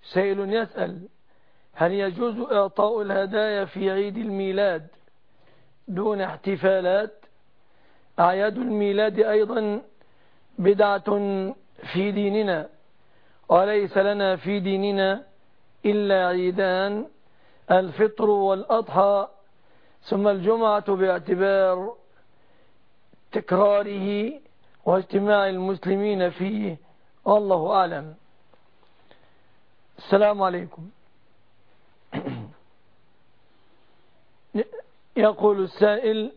سائل يسأل: هل يجوز إعطاء الهدايا في عيد الميلاد دون احتفالات؟ أعياد الميلاد أيضا بدعة في ديننا، وليس لنا في ديننا إلا عيدان: الفطر والأضحى، ثم الجمعة باعتبار تكراره واجتماع المسلمين فيه، والله أعلم. السلام عليكم. يقول السائل: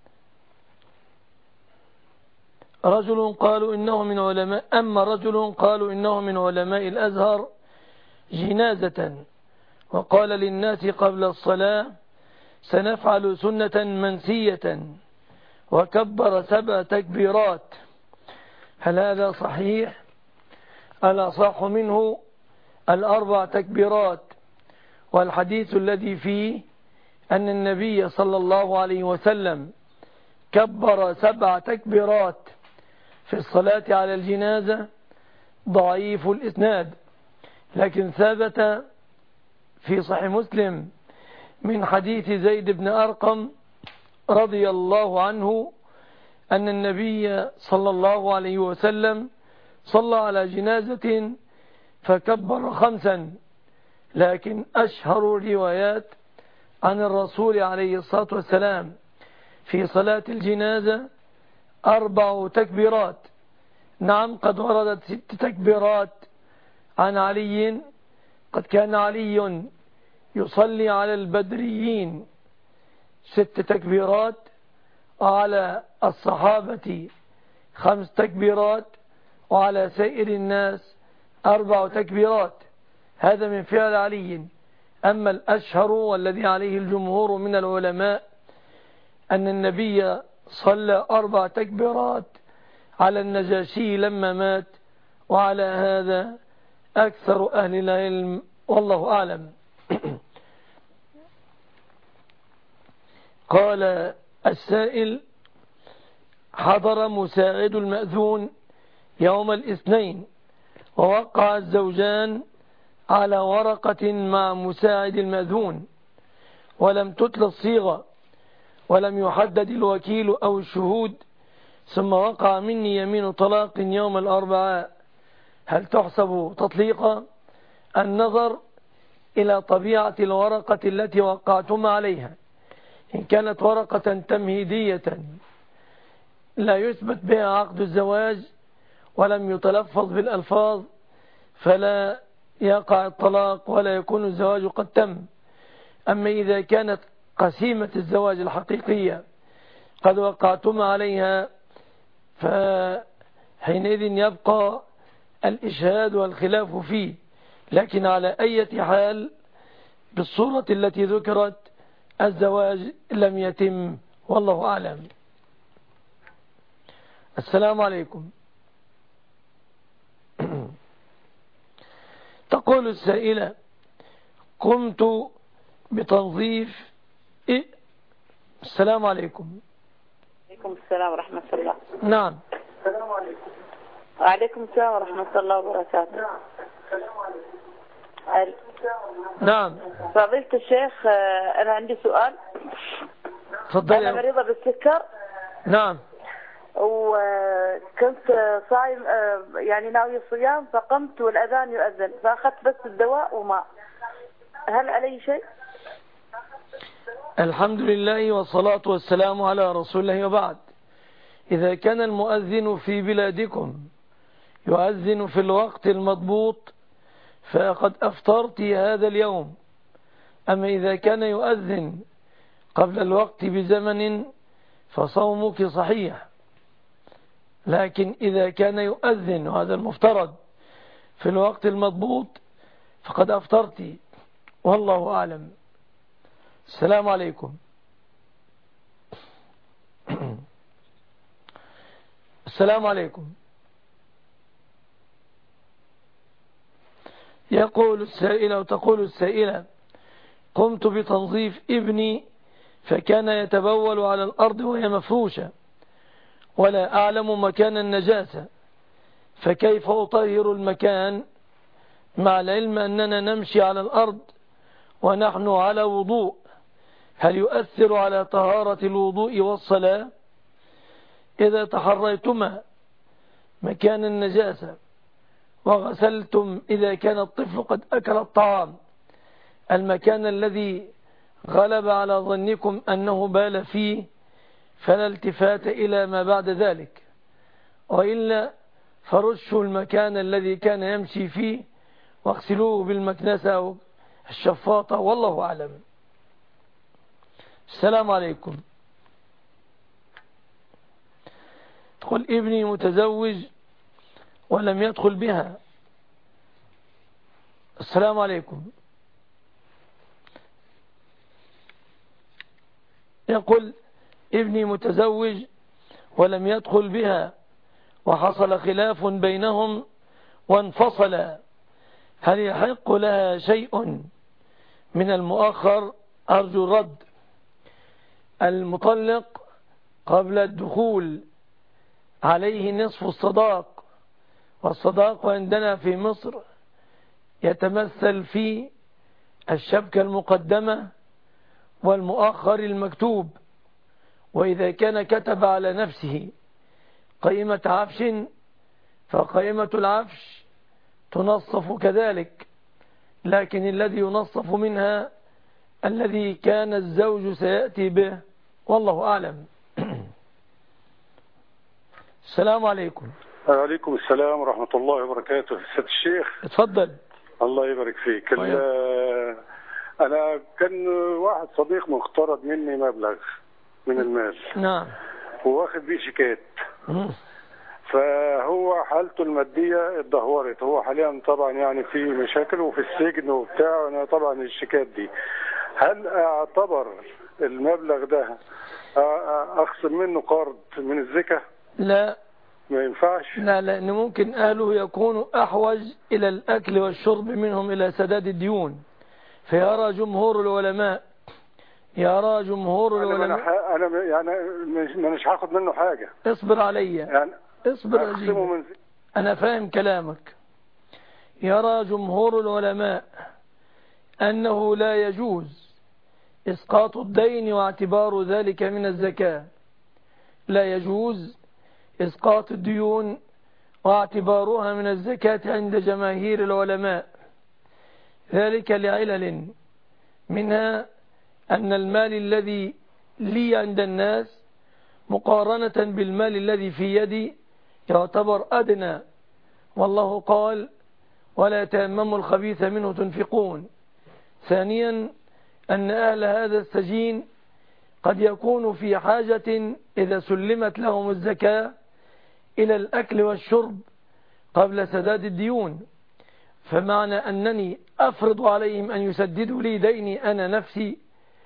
رجل قالوا إنه من علماء الأزهر جنازة، وقال للناس قبل الصلاة: سنفعل سنة منسية، وكبر 7 تكبيرات، هل هذا صحيح؟ الأصح منه 4 تكبيرات، والحديث الذي فيه أن النبي صلى الله عليه وسلم كبر 7 تكبيرات في الصلاة على الجنازة ضعيف الإسناد، لكن ثبت في صحيح مسلم من حديث زيد بن أرقم رضي الله عنه أن النبي صلى الله عليه وسلم صلى على جنازة فكبر 5. لكن أشهر الروايات عن الرسول عليه الصلاة والسلام في صلاة الجنازة 4 تكبيرات. نعم، قد وردت 6 تكبيرات عن علي، قد كان علي يصلي على البدريين 6 تكبيرات، وعلى الصحابة 5 تكبيرات، وعلى سائر الناس 4 تكبيرات. هذا من فعل علي. أما الأشهر والذي عليه الجمهور من العلماء أن النبي صلى 4 تكبيرات على النجاشي لما مات، وعلى هذا أكثر أهل العلم، والله أعلم. قال السائل: حضر مساعد المأذون يوم الاثنين، ووقع الزوجان على ورقة مع مساعد المأذون، ولم تتل الصيغة، ولم يحدد الوكيل أو الشهود، ثم وقع مني يمين طلاق يوم الأربعاء، هل تحسب تطليقا؟ النظر إلى طبيعة الورقة التي وقعتم عليها. إن كانت ورقة تمهيدية لا يثبت بها عقد الزواج ولم يتلفظ بالألفاظ، فلا يقع الطلاق ولا يكون الزواج قد تم. أما إذا كانت قسيمة الزواج الحقيقية قد وقعتم عليها، فحينئذ يبقى الإشهاد والخلاف فيه. لكن على أي حال بالصورة التي ذكرت الزواج لم يتم، والله أعلم. السلام عليكم. تقول السائلة: قمت بتنظيف السلام عليكم. عليكم السلام ورحمة الله. نعم. السلام عليكم. وعليكم السلام ورحمة الله وبركاته. نعم. السلام عليكم. نعم. فضيلة الشيخ، أنا عندي سؤال. تفضل. أنا مريضة بالسكر. نعم. وكنت صايم، يعني ناوي الصيام، فقمت والأذان يؤذن، فأخذت بس الدواء وماء، هل علي شيء؟ الحمد لله والصلاة والسلام على رسول الله، وبعد. إذا كان المؤذن في بلادكم يؤذن في الوقت المضبوط فقد أفطرت هذا اليوم. أما إذا كان يؤذن قبل الوقت بزمن فصومك صحيح، لكن إذا كان يؤذن، وهذا المفترض، في الوقت المضبوط فقد أفطرت، والله أعلم. السلام عليكم. السلام عليكم. يقول السائل أو تقول السائلة: قمت بتنظيف ابني فكان يتبول على الأرض وهي مفروشة، ولا أعلم مكان النجاسة، فكيف أطهر المكان مع العلم أننا نمشي على الأرض ونحن على وضوء، هل يؤثر على طهارة الوضوء والصلاة؟ إذا تحريتما مكان النجاسة وغسلتم إذا كان الطفل قد أكل الطعام المكان الذي غلب على ظنكم أنه بال فيه فلا التفات إلى ما بعد ذلك، وإلا فرشوا المكان الذي كان يمشي فيه واغسلوه بالمكنسة أو الشفاطة، والله أعلم. السلام عليكم. تقول ابني متزوج ولم يدخل بها. السلام عليكم. يقول ابني متزوج ولم يدخل بها وحصل خلاف بينهم وانفصل، هل يحق لها شيء من المؤخر؟ أرجو الرد. المطلق قبل الدخول عليه نصف الصداق، والصداق عندنا في مصر يتمثل في الشبكة المقدمة والمؤخر المكتوب، وإذا كان كتب على نفسه قيمة عفش فقيمة العفش تنصف كذلك، لكن الذي ينصف منها الذي كان الزوج سيأتي به، والله أعلم. السلام عليكم. وعليكم السلام ورحمة الله وبركاته. سيد الشيخ اتفضل. الله يبارك فيك. أنا كان واحد صديق مقترض مني مبلغ من المال، نعم، وواخد بيه شيكات، فهو حالته المادية اتدهورت، هو حاليا طبعا يعني في مشاكل وفي السجن وبتاع. أنا طبعا الشيكات دي هل أعتبر المبلغ ده أخصم منه قرض من الزكاة؟ لا، ما ينفعش. لا، لأن ممكن أهله يكونوا أحوج إلى الأكل والشرب منهم إلى سداد الديون، فيرى جمهور العلماء أنا يعني مش هاخد منه حاجة. اصبر علي يعني اصبر أجيب. أنا فاهم كلامك. يرى جمهور العلماء أنه لا يجوز إسقاط الدين واعتبار ذلك من الزكاة، لا يجوز إسقاط الديون واعتبارها من الزكاة عند جماهير العلماء، ذلك لعلل، منها أن المال الذي لي عند الناس مقارنة بالمال الذي في يدي يعتبر أدنى، والله قال ولا تيمموا الخبيث منه تنفقون. ثانيا أن أهل هذا السجين قد يكون في حاجة إذا سلمت لهم الزكاة إلى الأكل والشرب قبل سداد الديون، فمعنى أنني أفرض عليهم أن يسددوا لي ديني أنا نفسي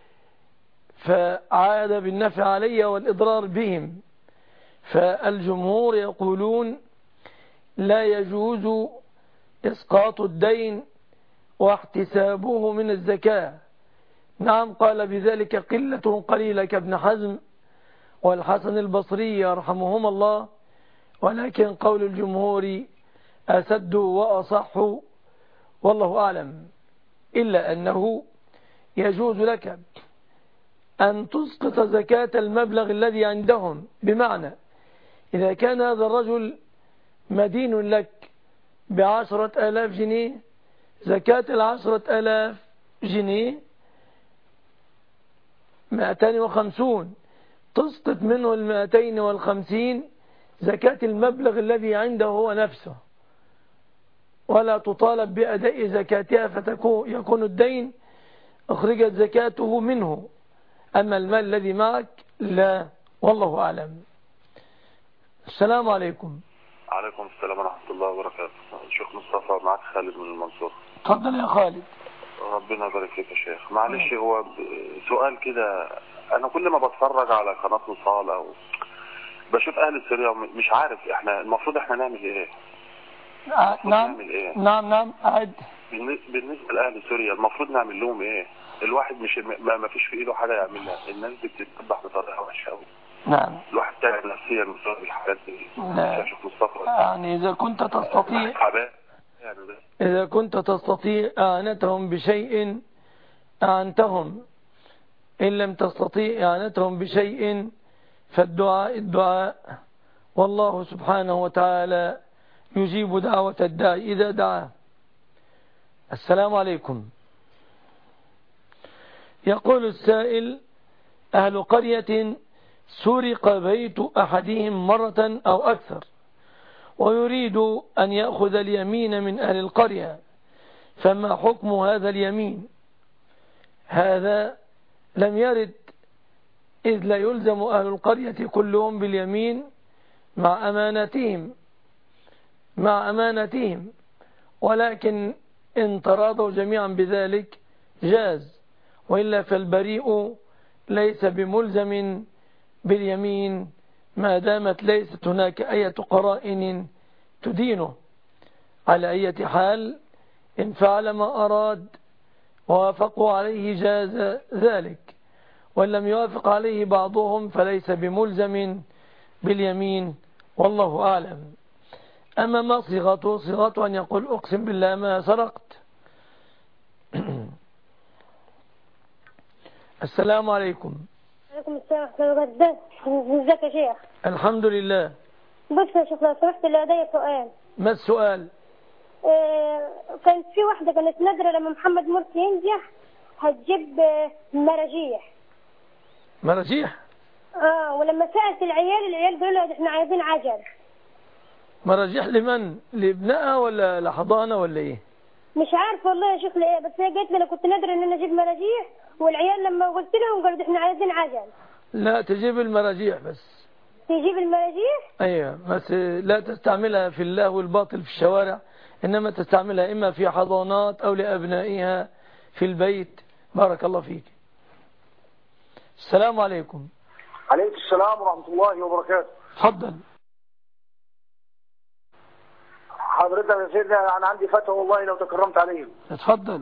فعاد بالنفع علي والإضرار بهم. فالجمهور يقولون لا يجوز إسقاط الدين واحتسابه من الزكاة. نعم، قال بذلك قلة قليلة كابن حزم والحسن البصري يرحمهم الله، ولكن قول الجمهور أسد وأصح والله أعلم، إلا أنه يجوز لك أن تسقط زكاة المبلغ الذي عندهم، بمعنى إذا كان هذا الرجل مدين لك ب10,000 جنيه، زكاة 10,000 جنيه 250، تسقط منه 250 زكاة المبلغ الذي عنده هو نفسه، ولا تطالب بأداء زكاتها يكون الدين أخرجت زكاته منه، أما المال الذي معك لا، والله أعلم. السلام عليكم. عليكم السلام ورحمة الله وبركاته. شيخ مصطفى، معك خالد من المنصور. تفضل يا خالد. ربنا يبارك فيك يا شيخ. معلش، هو سؤال كده، أنا كل ما بتفرج على قناة وصال أو بشوف أهل سوريا مش عارف إحنا المفروض إحنا نعمل إيه. نعم أعد. بالنسبة لأهل سوريا المفروض نعمل لهم إيه؟ الواحد مش ما فيش في إيده حاجة يعملها، الناس بتتذبح بطريقة وحشة أوي. نعم. الواحد تعب نفسيا بسبب الحاجات دي. لا. شيخ مصطفى، يعني إذا كنت تستطيع إذا كنت تستطيع إعانتهم بشيء أعنتهم، إن لم تستطيع إعانتهم بشيء فالدعاء الدعاء، والله سبحانه وتعالى يجيب دعوة الداعي إذا دعاه. السلام عليكم. يقول السائل: أهل قرية سرق بيت أحدهم مرة أو أكثر، ويريد أن يأخذ اليمين من أهل القرية، فما حكم هذا اليمين؟ هذا لم يرد، إذ لا يلزم أهل القرية كلهم باليمين مع أمانتهم، ولكن إن تراضوا جميعا بذلك جاز، وإلا فالبريء ليس بملزم باليمين ما دامت ليست هناك أي قرائن تدينه. على أي حال إن فعل ما أراد ووافقوا عليه جاز ذلك، وإن لم يوافق عليه بعضهم فليس بملزم باليمين، والله أعلم. أما ما صيغته أن يقول أقسم بالله ما سرقت. السلام عليكم. وعليكم السلام ورحمة الله وبركاته. ازيك يا شيخ؟ الحمد لله. بص يا شيخ، لو سمحت لدي سؤال. ما السؤال؟ كانت في واحدة كانت نادرة لما محمد مرسي ينجح هتجيب مراجيح. ولما سألت العيال قالوا لها احنا عايزين عجل. مراجيح لمن؟ لابنائها ولا لحضانة ولا ايه؟ مش عارف والله يا شيخ لإيه، بس هي قالت لي انا كنت نادرة ان انا اجيب مراجيح، والعيال لما قلت لهم قالوا احنا عايزين عجل. لا، تجيب المراجيح بس. تجيب المراجيح؟ ايوه، بس لا تستعملها في اللهو الباطل في الشوارع، انما تستعملها اما في حضانات او لابنائها في البيت. بارك الله فيك. السلام عليكم. عليكم السلام ورحمة الله وبركاته. تفضل. حضرتك يا سيدنا أنا عندي فتوى والله لو تكرمت عليه. تفضل.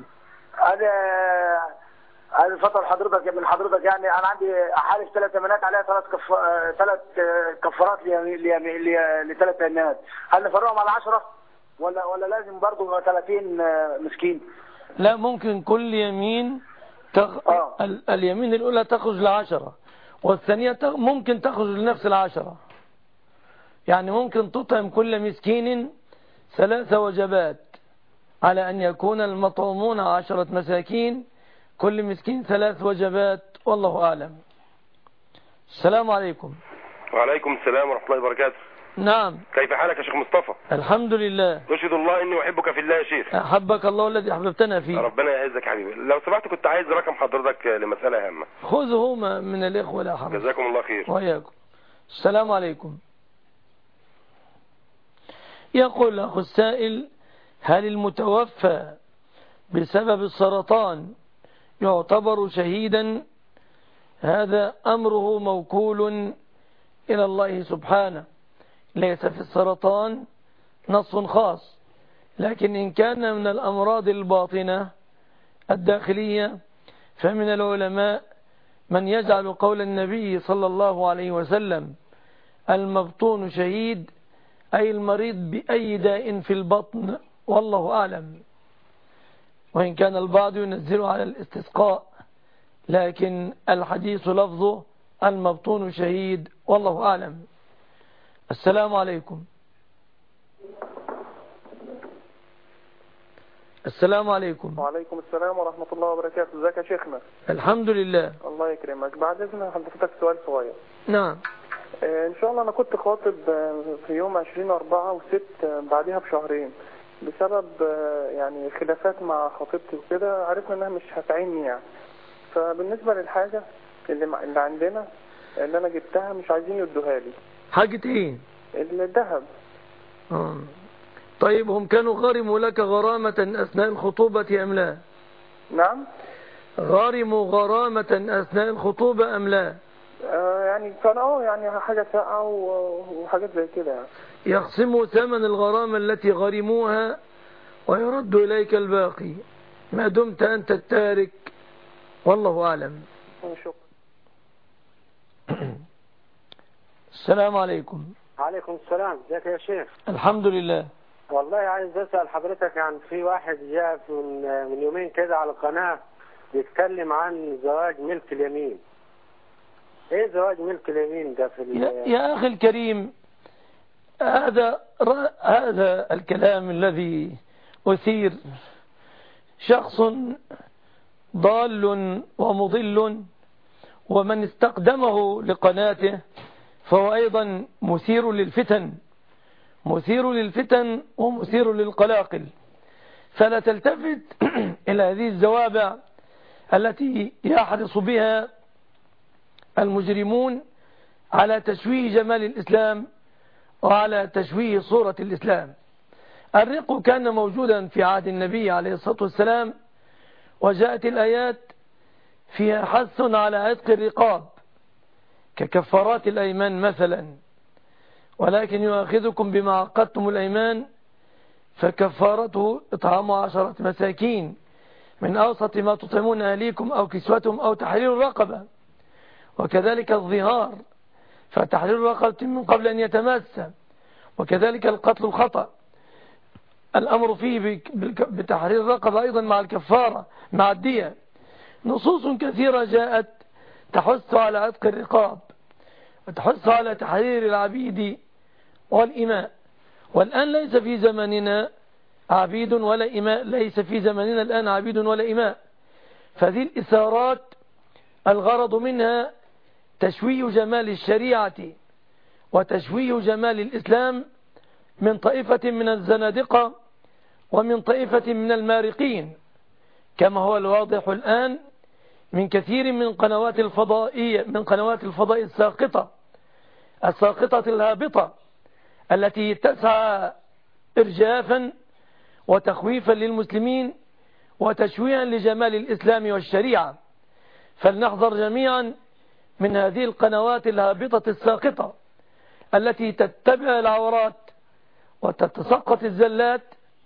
أنا فتوى حضرتك من حضرتك، يعني أنا عندي أحالف 3 يمينات عليها 3 كفارات ل3 يمينات، هل نفرقهم على 10 ولا لازم برضه 30 مسكين؟ لا، ممكن كل يمين اليمين الأولى تخرج ل10، والثانية ممكن تخرج لنفس 10. يعني ممكن تطعم كل مسكين 3 وجبات، على أن يكون المطعومون 10 مساكين، كل مسكين 3 وجبات، والله أعلم. السلام عليكم. وعليكم السلام ورحمة الله وبركاته. نعم. كيف حالك يا شيخ مصطفى؟ الحمد لله. أشهد الله إني أحبك في الله يا شيخ. أحبك الله الذي أحببتنا فيه. ربنا يعزك حبيبي. لو سمحت كنت عايز رقم حضرتك لمسألة هامة. خذه من الإخوة لا حرج. جزاكم الله خير. وإياكم. السلام عليكم. يقول أخو السائل: هل المتوفى بسبب السرطان يعتبر شهيدا؟ هذا أمره موكول إلى الله سبحانه، ليس في السرطان نص خاص، لكن إن كان من الأمراض الباطنة الداخلية فمن العلماء من يجعل قول النبي صلى الله عليه وسلم المبطون شهيد، أي المريض بأي داء في البطن، والله أعلم. وإن كان البعض ينزل على الاستسقاء، لكن الحديث لفظه المبطون شهيد، والله أعلم. السلام عليكم. السلام عليكم. وعليكم السلام ورحمة الله وبركاته. ازيك يا شيخنا؟ الحمد لله. الله يكرمك. بعد إذن حضرتك سؤال صغير. نعم. إن شاء الله أنا كنت خاطب في يوم 20/4 وسبت بعدها بشهرين بسبب يعني خلافات مع خطيبتي وكده، عرفنا إنها مش هتعيني يعني. فبالنسبة للحاجة اللي عندنا اللي أنا جبتها مش عايزين يدوها لي. حاجة إيه؟ الذهب. طيب هم كانوا غرموا لك غرامة أثناء الخطوبة أم لا؟ نعم. غرموا غرامة أثناء الخطوبة أم لا؟ يعني كان يعني حاجة ساقعة وحاجات زي كده يعني. يخصموا ثمن الغرامة التي غرموها ويرد إليك الباقي ما دمت أنت التارك، والله أعلم. شكرا. السلام عليكم. عليكم السلام. ازيك يا شيخ؟ الحمد لله. والله عايز أسأل حضرتك، يعني في واحد جاء من يومين كده على القناة بيتكلم عن زواج ملك اليمين. ايه زواج ملك اليمين ده في يا أخي الكريم، هذا الكلام الذي أثير شخص ضال ومضل، ومن استقدمه لقناته فهو أيضا مثير للفتن ومثير للقلاقل. فلا تلتفت إلى هذه الزوابع التي يحرص بها المجرمون على تشويه جمال الإسلام وعلى تشويه صورة الإسلام. الرق كان موجودا في عهد النبي عليه الصلاة والسلام، وجاءت الآيات فيها حث على عتق الرقاب ككفارات الأيمان مثلا، ولكن يؤاخذكم بما عقدتم الأيمان فكفارته إطعام 10 مساكين من أوسط ما تطعمون أهليكم أو كسوتهم أو تحرير رقبة، وكذلك الظهار فتحرير رقبة من قبل أن يتمس، وكذلك القتل الخطأ الأمر فيه بتحرير رقبة أيضا مع الكفارة مع الدية. نصوص كثيرة جاءت تحث على عتق الرقاب وتحث على تحرير العبيد والإماء، والآن ليس في زماننا عبيد ولا إماء، ليس في زماننا الآن عبيد ولا إماء. فهذه الإثارات الغرض منها تشويه جمال الشريعة وتشويه جمال الإسلام من طائفة من الزنادقة ومن طائفة من المارقين، كما هو الواضح الآن من كثير من قنوات الفضاء الساقطة الهابطة التي تسعى إرجافا وتخويفا للمسلمين وتشويها لجمال الإسلام والشريعة. فلنحذر جميعا من هذه القنوات الهابطة الساقطة التي تتبع العورات وتتسقط الزلات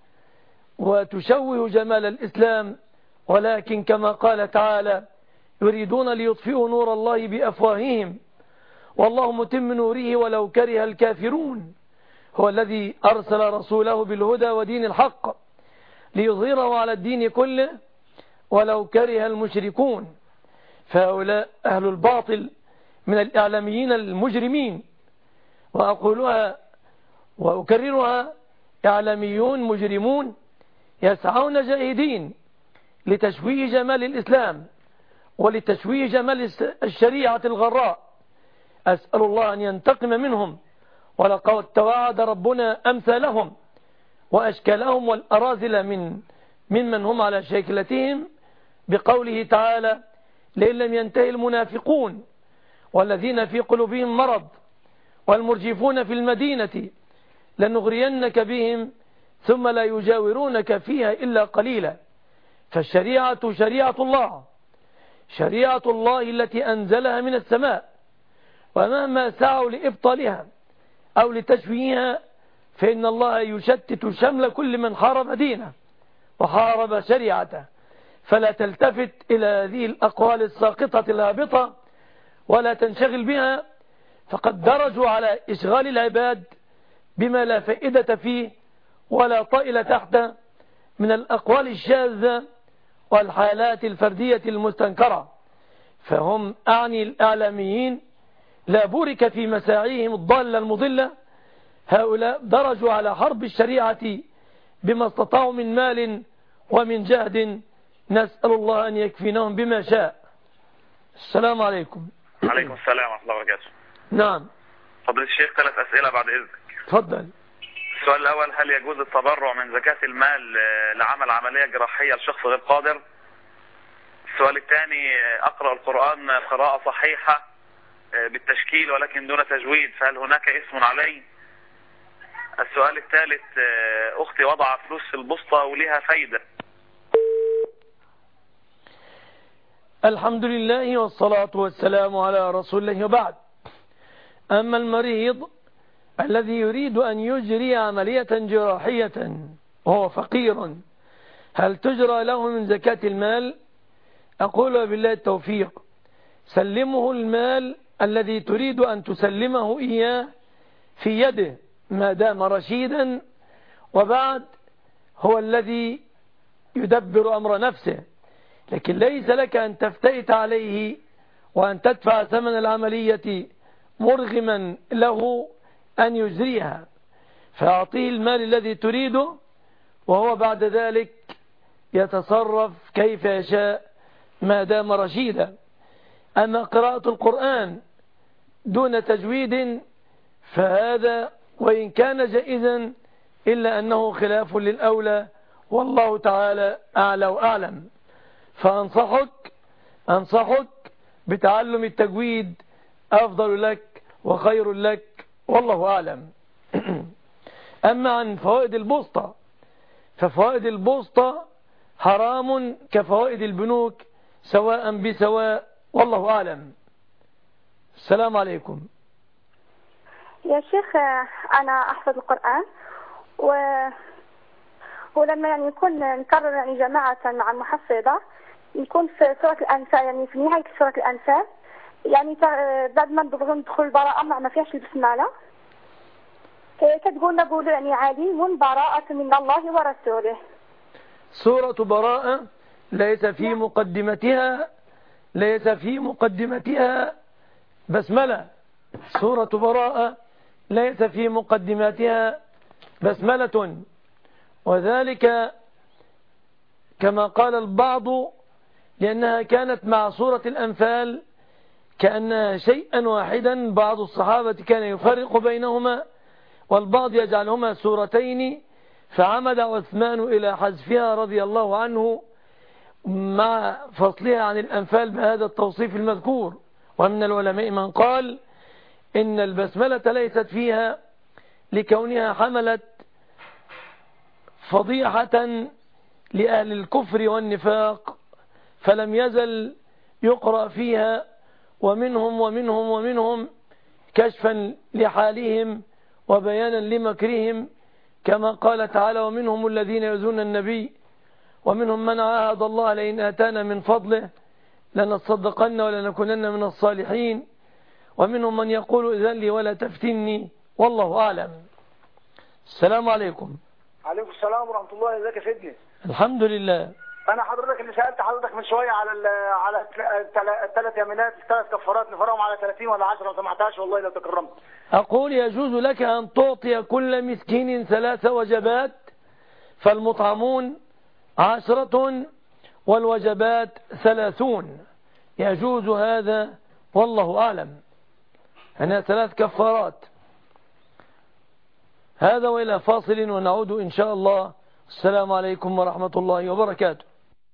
وتشوه جمال الإسلام، ولكن كما قال تعالى يريدون ليطفئوا نور الله بأفواههم والله متم نوره ولو كره الكافرون. هو الذي أرسل رسوله بالهدى ودين الحق ليظهره على الدين كله ولو كره المشركون. فهؤلاء أهل الباطل من الإعلاميين المجرمين، وأقولها وأكررها، إعلاميون مجرمون يسعون جاهدين لتشويه جمال الإسلام ولتشويه جمال الشريعة الغراء. أسأل الله أن ينتقم منهم، ولقد توعد ربنا أمثالهم وأشكالهم والأراذل ممن هم على شاكلتهم بقوله تعالى لئن لم ينتهي المنافقون والذين في قلوبهم مرض والمرجفون في المدينة لنغرينك بهم ثم لا يجاورونك فيها إلا قليلا. فالشريعة شريعة الله التي أنزلها من السماء، ومهما سعوا لإبطالها أو لتشويهها فإن الله يشتت شمل كل من حارب دينه وحارب شريعته. فلا تلتفت إلى هذه الأقوال الساقطة الهابطة ولا تنشغل بها، فقد درجوا على إشغال العباد بما لا فائدة فيه ولا طائل تحته من الأقوال الشاذة والحالات الفردية المستنكرة. فهم أعني الإعلاميين لا بورك في مساعيهم الضالة المضلة، هؤلاء درجوا على حرب الشريعة بما استطاعوا من مال ومن جهد، نسأل الله أن يكفينهم بما شاء. السلام عليكم. عليكم السلام ورحمة الله وبركاته. نعم فضيلة الشيخ، 3 أسئلة بعد إذنك. تفضل. السؤال الأول، هل يجوز التبرع من زكاة المال لعمل عملية جراحية لشخص غير قادر؟ السؤال الثاني، أقرأ القرآن قراءة صحيحة بالتشكيل ولكن دون تجويد، فهل هناك اسم علي؟ السؤال الثالث، أختي وضع فلوس في البسطة ولها فايدة. الحمد لله والصلاة والسلام على رسول الله، وبعد. أما المريض الذي يريد أن يجري عملية جراحية وهو فقير، هل تجرى له من زكاة المال؟ أقول بالله التوفيق، سلمه المال الذي تريد أن تسلمه إياه في يده ما دام رشيدا وبعد هو الذي يدبر أمر نفسه، لكن ليس لك أن تفتئت عليه وأن تدفع ثمن العملية مرغما له أن يجريها، فأعطيه المال الذي تريده وهو بعد ذلك يتصرف كيف يشاء ما دام رشيدا. أما قراءة القرآن دون تجويد فهذا وإن كان جائزا إلا أنه خلاف للأولى، والله تعالى أعلى وأعلم. فأنصحك بتعلم التجويد، أفضل لك وخير لك، والله أعلم. أما عن فوائد البسطة ففوائد البسطة حرام كفوائد البنوك سواء بسواء، والله أعلم. السلام عليكم. يا شيخ أنا أحفظ القرآن ولما يعني يكون نكرر يعني جماعة مع المحفظة يكون في سورة الأنفال، يعني في نهاية سورة الأنفال يعني بعد ما ندخل البراءة ما فيهاش البسملة، كتقول نقول يعني عليم براءة من الله ورسوله. سورة براءة ليس في مقدمتها بسملة. سورة براءة ليس في مقدماتها بسملة، وذلك كما قال البعض لأنها كانت مع سورة الأنفال كأنها شيئا واحدا، بعض الصحابة كان يفرق بينهما والبعض يجعلهما سورتين، فعمد عثمان إلى حذفها رضي الله عنه مع فصلها عن الأنفال بهذا التوصيف المذكور. ومن العلماء من قال إن البسملة ليست فيها لكونها حملت فضيحة لأهل الكفر والنفاق فلم يزل يقرأ فيها، ومنهم كشفا لحالهم وبيانا لمكرهم، كما قال تعالى ومنهم الذين يؤذون النبي ومنهم من عاهد الله لئن آتانا من فضله لنصدقن ولنكونن من الصالحين، ومنهم من يقول إذن لي ولا تفتني، والله أعلم. السلام عليكم. عليكم السلام ورحمة الله. ازيك يا سيدنا؟ الحمد لله. أنا حضرتك اللي سألت حضرتك من شوية على الثلاث يمينات، الثلاث كفارات نفرهم على 30 ولا 10 ما سمعتهاش والله لو تكرمت. أقول يجوز لك أن تعطي كل مسكين 3 وجبات، فالمطعمون 10 والوجبات 30، يجوز هذا والله أعلم. هنا 3 كفارات. هذا وإلى فاصل ونعود إن شاء الله. السلام عليكم ورحمة الله وبركاته.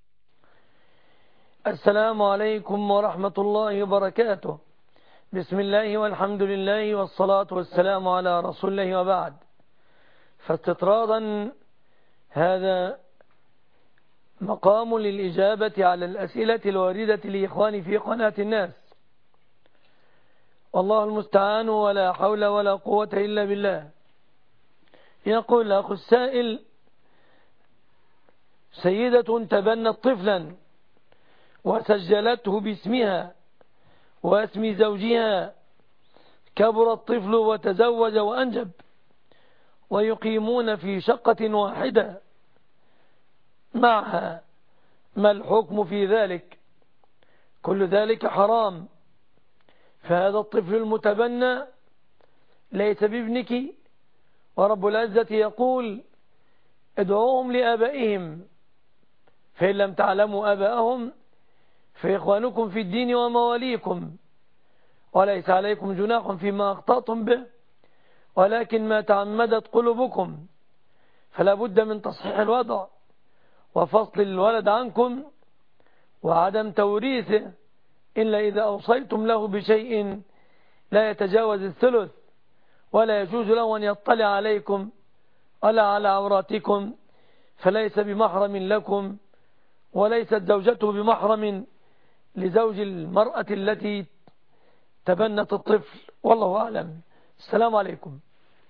السلام عليكم ورحمة الله وبركاته. بسم الله والحمد لله والصلاة والسلام على رسول الله وبعد. فاستطرادا هذا مقام للإجابة على الأسئلة الواردة لإخواني في قناة الناس، والله المستعان ولا حول ولا قوة إلا بالله. يقول أخو السائل: سيدة تبنت طفلا وسجلته باسمها واسم زوجها، كبر الطفل وتزوج وأنجب ويقيمون في شقة واحدة معها، ما الحكم في ذلك؟ كل ذلك حرام، فهذا الطفل المتبنى ليس بابنك، ورب العزة يقول: ادعوهم لآبائهم فإن لم تعلموا آباءهم فإخوانكم في الدين ومواليكم، وليس عليكم جناح فيما أخطأتم به ولكن ما تعمدت قلوبكم، فلا بد من تصحيح الوضع وفصل الولد عنكم وعدم توريثه إلا إذا أوصيتم له بشيء لا يتجاوز الثلث، ولا يجوز له أن يطلع عليكم ولا على عوراتكم، فليس بمحرم لكم، وليست زوجته بمحرم لزوج المرأة التي تبنت الطفل، والله أعلم. السلام عليكم.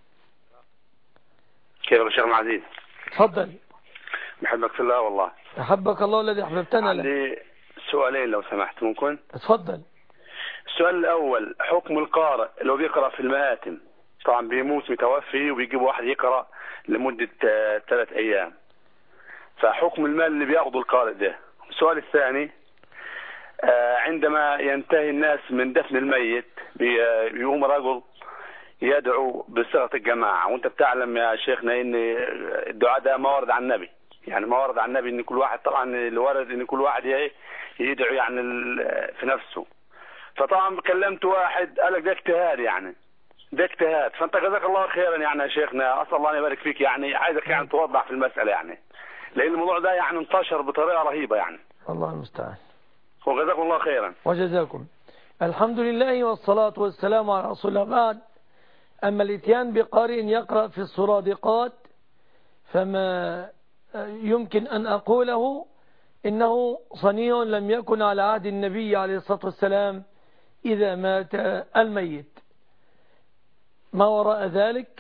كيف يا شيخ عزيز؟ تفضل. بحبك في الله والله. أحبك الله الذي أحببتنا له. عندي سؤالين لو سمحت ممكن؟ تفضل. السؤال الأول: حكم القارئ لو بيقرأ في المآتم، طبعا بيموت متوفي وبيجيب واحد يقرأ لمدة 3 أيام، فحكم المال اللي بياخده القارئ ده. السؤال الثاني، عندما ينتهي الناس من دفن الميت بيقوم رجل يدعو بصيغة الجماعة، وانت بتعلم يا شيخنا ان الدعاء ده ما ورد عن النبي، يعني ما ورد عن النبي ان كل واحد، طبعا اللي ورد ان كل واحد يدعو يعني في نفسه. فطبعا كلمت واحد قال لك ده اجتهاد، يعني ده اجتهاد، فانت جزاك الله خيرا يعني يا شيخنا، اسال الله ان يبارك فيك، يعني عايزك يعني توضح في المسألة، يعني لان الموضوع ده يعني انتشر بطريقة رهيبة يعني. الله المستعان. وجزاكم الله خيرا. وجزاكم. الحمد لله والصلاة والسلام على رسول الله. بعد، أما الاتيان بقارئ يقرأ في السرادقات فما يمكن أن أقوله إنه صنيع لم يكن على عهد النبي عليه الصلاة والسلام إذا مات الميت. ما وراء ذلك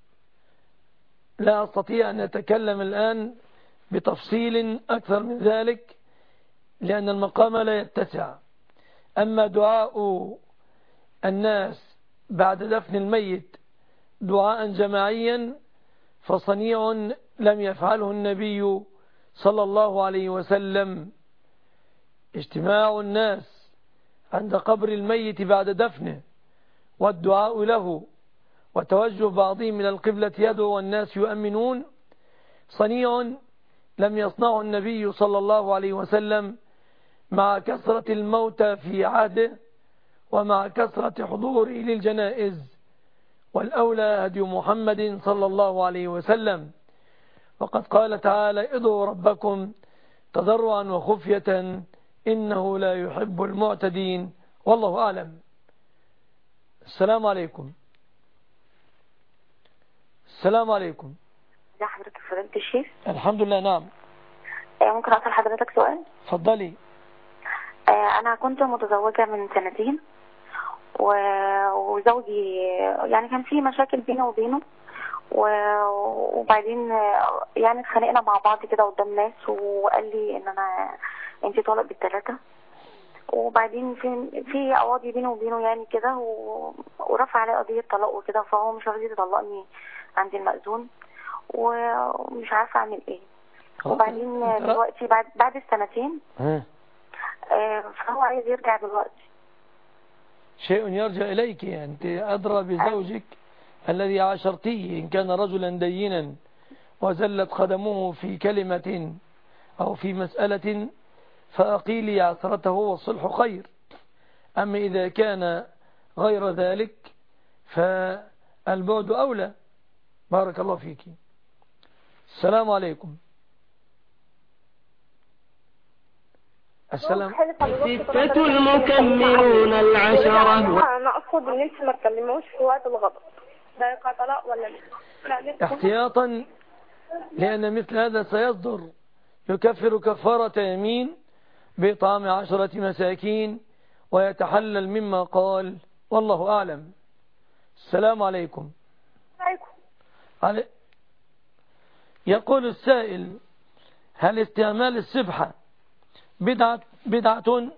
لا أستطيع أن أتكلم الآن بتفصيل أكثر من ذلك لأن المقام لا يتسع. أما دعاء الناس بعد دفن الميت دعاء جماعيا فصنيع لم يفعله النبي صلى الله عليه وسلم. اجتماع الناس عند قبر الميت بعد دفنه والدعاء له وتوجه بعضهم إلى القبلة يدعو والناس يؤمنون صنيع لم يصنعه النبي صلى الله عليه وسلم مع كثرة الموتى في عهده ومع كثرة حضوره للجنائز، والأولى هدي محمد صلى الله عليه وسلم. وقد قال تعالى: ادعوا ربكم تضرعا وخفية إنه لا يحب المعتدين. والله أعلم. السلام عليكم. السلام عليكم. ازي حضرتك فضيلة الشيخ؟ الحمد لله. نعم. ممكن أسأل حضرتك سؤال؟ اتفضلي. أنا كنت متزوجة من 2 سنين وزوجي يعني كان في مشاكل بيني وبينه وبعدين يعني اتخانقنا مع بعض كده قدام ناس وقال لي ان انت طالق بال3، وبعدين في قواضي بيني وبينه يعني كده ورفع عليه قضية طلاق وكده، فهو مش راضي يطلقني عند المأذون ومش عارفة اعمل ايه. وبعدين دلوقتي بعد السنتين فهو عايز يرجع دلوقتي. شيء يرجع إليك، أنت أدرى بزوجك الذي عاشرتيه، إن كان رجلا دينا وزلت قدمه في كلمة أو في مسألة فأقيلي عثرته والصلح خير. أما إذا كان غير ذلك فالبعد أولى. بارك الله فيك. السلام عليكم. السلام. 6 المكملون 10. أنا أقصد إن أنت ما تكلموش في وقت الغضب، ده يقع طلاق ولا لا؟ احتياطا لأن مثل هذا سيصدر. يكفر كفارة يمين بإطعام 10 مساكين ويتحلل مما قال. والله أعلم. السلام عليكم. يقول السائل: هل استعمال السبحة بدعة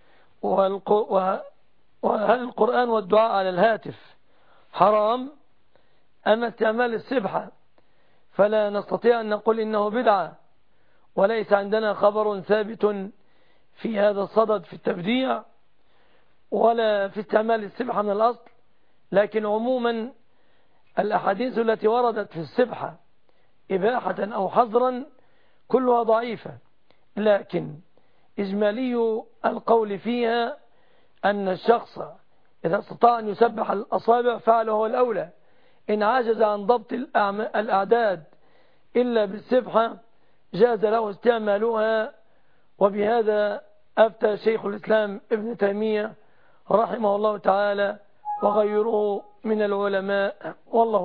وهل القرآن والدعاء على الهاتف حرام؟ أما استعمال السبحة فلا نستطيع أن نقول إنه بدعة، وليس عندنا خبر ثابت في هذا الصدد في التبديع ولا في استعمال السبحة من الأصل. لكن عموما الأحاديث التي وردت في السبحة إباحة أو حظرا كلها ضعيفة، لكن إجمالي القول فيها أن الشخص إذا استطاع أن يسبح الأصابع فعله هو الأولى. إن عجز عن ضبط الأعداد إلا بالسبحة جاز له استعمالها، وبهذا أفتى شيخ الإسلام ابن تيمية رحمه الله تعالى وغيره من العلماء. والله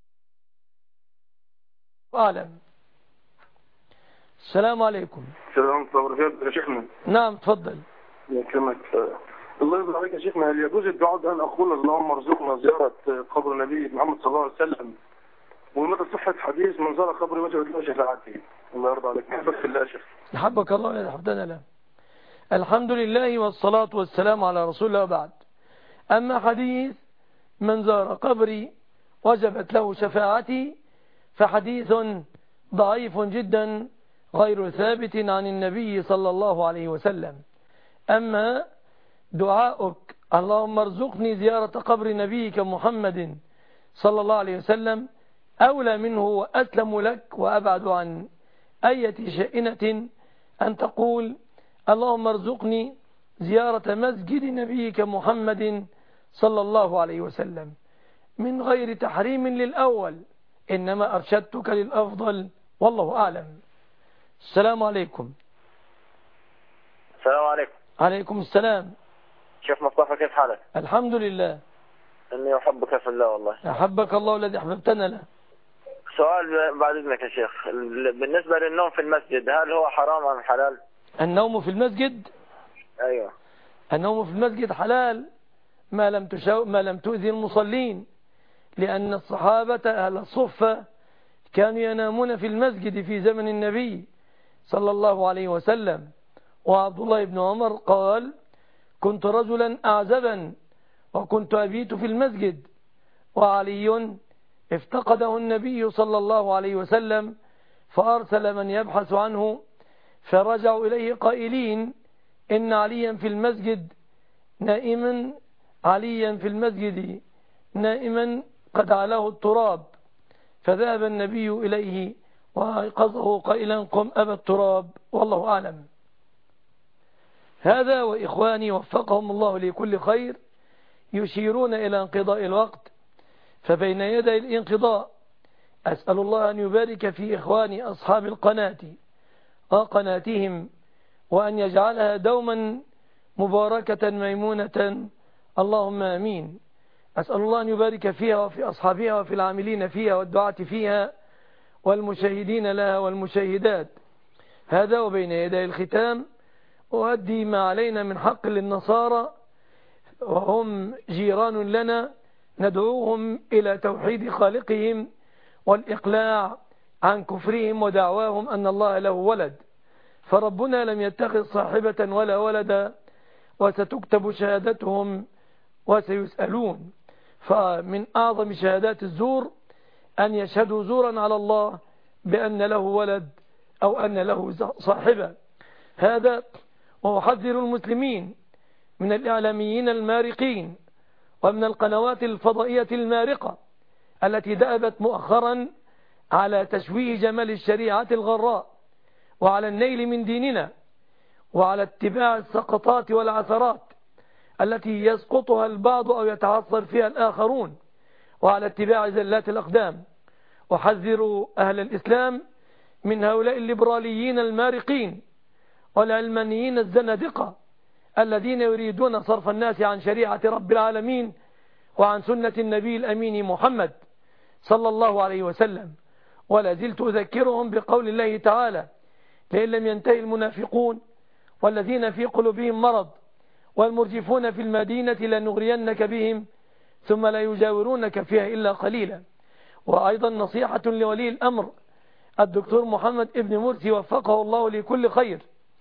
أعلم. السلام عليكم. السلام عليكم ورحمة الله وبركاته يا شيخنا. نعم تفضل. يكرمك. الله يرضى عليك يا شيخنا، هل يجوز الدعاء بأن أقول اللهم ارزقنا زيارة قبر النبي محمد صلى الله عليه وسلم، ومدى صحة حديث من زار قبر وجهت له شفاعته؟ الله يرضى عليك. حبك في الله يا شيخ. حبك الله يا حبنا له. الحمد لله والصلاة والسلام على رسول الله. بعد، أما حديث من زار قبري وجبت له شفاعتي فحديث ضعيف جدا غير ثابت عن النبي صلى الله عليه وسلم. أما دعاؤك اللهم ارزقني زيارة قبر نبيك محمد صلى الله عليه وسلم أولى منه وأسلم لك وأبعد عن أي شائنة أن تقول اللهم ارزقني زيارة مسجد نبيك محمد صلى الله عليه وسلم، من غير تحريم للأول، إنما أرشدتك للأفضل، والله أعلم. السلام عليكم. السلام عليكم. عليكم السلام. شيخ مصطفى، كيف حالك؟ الحمد لله. إني أحبك في الله والله. أحبك الله الذي أحببتنا له. سؤال بعد إذنك يا شيخ، بالنسبة للنوم في المسجد هل هو حرام أم حلال؟ النوم في المسجد؟ أيوه. النوم في المسجد حلال ما لم تؤذي المصلين، لأن الصحابة أهل الصفة كانوا ينامون في المسجد في زمن النبي صلى الله عليه وسلم. وعبد الله بن عمر قال كنت رجلا أعزبا وكنت أبيت في المسجد، وعلي افتقده النبي صلى الله عليه وسلم فأرسل من يبحث عنه، فرجعوا إليه قائلين إن عليا في المسجد نائما، عليا في المسجد نائما قد علاه التراب، فذهب النبي إليه وأيقظه قائلا قم أبا التراب، والله أعلم. هذا وإخواني وفقهم الله لكل خير يشيرون إلى انقضاء الوقت، فبين يدي الانقضاء أسأل الله أن يبارك في إخواني أصحاب القناة وقناتهم، وأن يجعلها دوما مباركة ميمونة، اللهم آمين. أسأل الله أن يبارك فيها وفي أصحابها وفي العاملين فيها والدعاة فيها والمشاهدين لها والمشاهدات. هذا وبين يدي الختام أؤدي ما علينا من حق للنصارى، وهم جيران لنا، ندعوهم إلى توحيد خالقهم والإقلاع عن كفرهم ودعواهم أن الله له ولد، فربنا لم يتخذ صاحبة ولا ولدا، وستكتب شهادتهم وسيسألون. فمن أعظم شهادات الزور أن يشهدوا زورا على الله بأن له ولد أو أن له صاحبة. هذا وأحذر المسلمين من الإعلاميين المارقين ومن القنوات الفضائية المارقة التي دأبت مؤخرا على تشويه جمال الشريعة الغراء، وعلى النيل من ديننا، وعلى اتباع السقطات والعثرات التي يسقطها البعض أو يتعثر فيها الآخرون، وعلى اتباع زلات الأقدام. وحذروا أهل الإسلام من هؤلاء الليبراليين المارقين والعلمانيين الزنادقة الذين يريدون صرف الناس عن شريعة رب العالمين وعن سنة النبي الأمين محمد صلى الله عليه وسلم. ولا زلت أذكرهم بقول الله تعالى لئن لم ينتهي المنافقون والذين في قلوبهم مرض والمرجفون في المدينة لنغرينك بهم ثم لا يجاورونك فيها إلا قليلا. وأيضا نصيحة لولي الأمر الدكتور محمد ابن مرسي وفقه الله لكل خير،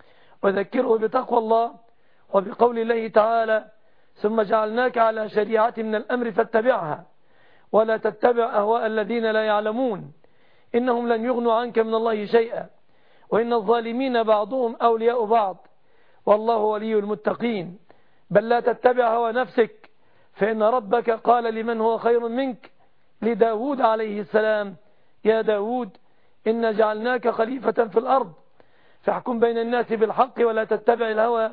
وذكره بتقوى الله وبقول الله تعالى ثم جعلناك على شريعة من الأمر فاتبعها ولا تتبع أهواء الذين لا يعلمون إنهم لن يغنوا عنك من الله شيئا وإن الظالمين بعضهم أولياء بعض والله ولي المتقين. بل لا تتبع هوى نفسك فإن ربك قال لمن هو خير منك لداود عليه السلام يا داود إن جعلناك خليفة في الأرض فاحكم بين الناس بالحق ولا تتبع الهوى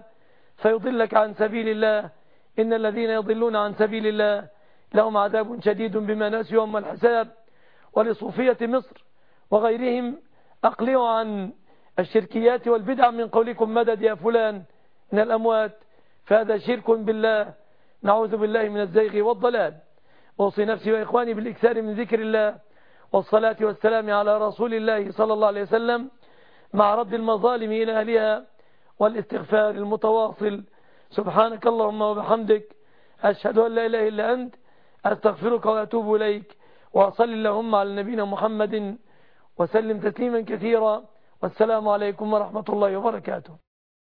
فيضلك عن سبيل الله إن الذين يضلون عن سبيل الله لهم عذاب شديد بما نسوا يوم الحساب. ولصوفية مصر وغيرهم أقلعوا عن الشركيات والبدع من قولكم مدد يا فلان من الأموات، فهذا شرك بالله، نعوذ بالله من الزيغ والضلال. أوصي نفسي وإخواني بالإكثار من ذكر الله والصلاة والسلام على رسول الله صلى الله عليه وسلم مع رد المظالم إلى أهلها والاستغفار المتواصل. سبحانك اللهم وبحمدك أشهد أن لا إله إلا أنت أستغفرك وأتوب إليك، وأصل اللهم على نبينا محمد وسلم تسليما كثيرا، والسلام عليكم ورحمة الله وبركاته.